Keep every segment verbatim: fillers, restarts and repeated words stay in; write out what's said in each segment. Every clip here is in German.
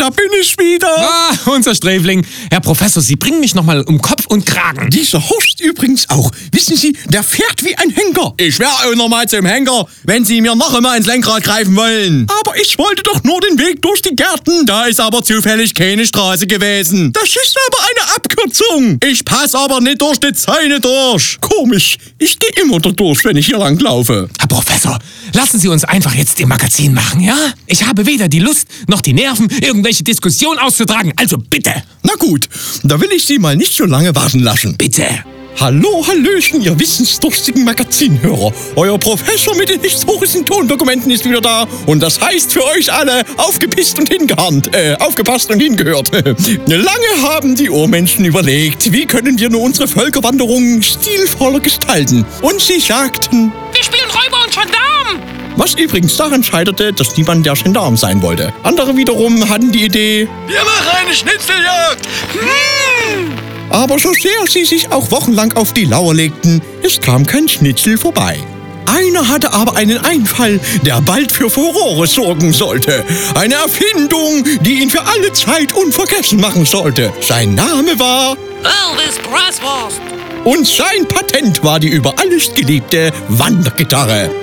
da bin ich wieder. Ah, unser Sträfling. Herr Professor, Sie bringen mich nochmal um Kopf und Kragen. Dieser Horst übrigens auch. Wissen Sie, der fährt wie ein Henker. Ich wäre auch nochmal zum Henker, wenn Sie mir noch einmal ins Lenkrad greifen wollen. Aber ich wollte doch nur den Weg durch die Gärten. Da ist aber zufällig keine Straße gewesen. Das ist aber eine Abkürzung. Ich passe aber nicht durch die Zäune durch. Komisch, ich gehe immer da durch, wenn ich hier lang laufe. Herr Professor, lassen Sie uns einfach jetzt Ihr Magazin machen, ja? Ich habe weder die Lust noch die Nerven, irgendwelche Diskussionen auszutragen. Also bitte. Na gut, da will ich Sie mal nicht so lange warten lassen. Bitte. Hallo, hallöchen, ihr wissensdurstigen Magazinhörer. Euer Professor mit den historischen Tondokumenten ist wieder da. Und das heißt für euch alle, aufgepisst und hingehandt, äh, aufgepasst und hingehört. Lange haben die Urmenschen überlegt, wie können wir nur unsere Völkerwanderung stilvoller gestalten. Und sie sagten... Wir spielen Räuber und Gendarm! Was übrigens daran scheiterte, dass niemand der Gendarm sein wollte. Andere wiederum hatten die Idee... Wir machen eine Schnitzeljagd! Hm. Aber so sehr sie sich auch wochenlang auf die Lauer legten, es kam kein Schnitzel vorbei. Einer hatte aber einen Einfall, der bald für Furore sorgen sollte. Eine Erfindung, die ihn für alle Zeit unvergessen machen sollte. Sein Name war... Elvis Presswurst. Und sein Patent war die über alles geliebte Wandergitarre.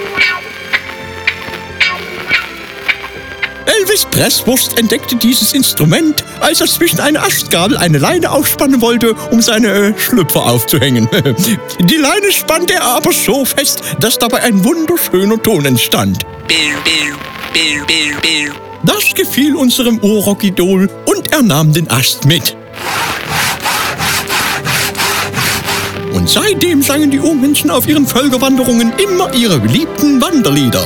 Elvis Presswurst entdeckte dieses Instrument, als er zwischen einer Astgabel eine Leine aufspannen wollte, um seine äh, Schlüpfer aufzuhängen. Die Leine spannte er aber so fest, dass dabei ein wunderschöner Ton entstand. Das gefiel unserem Urrock-Idol und er nahm den Ast mit. Und seitdem sangen die Urmenschen auf ihren Völkerwanderungen immer ihre beliebten Wanderlieder.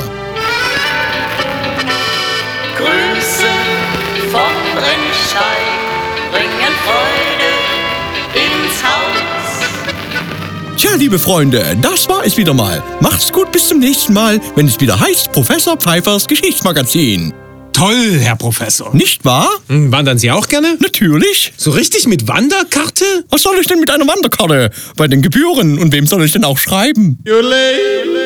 Grüße vom Brennstein bringen Freude ins Haus. Tja, liebe Freunde, das war es wieder mal. Macht's gut, bis zum nächsten Mal, wenn es wieder heißt Professor Pfeiffers Geschichtsmagazin. Toll, Herr Professor. Nicht wahr? Hm, wandern Sie auch gerne? Natürlich. So richtig mit Wanderkarte? Was soll ich denn mit einer Wanderkarte? Bei den Gebühren. Und wem soll ich denn auch schreiben? Jolene.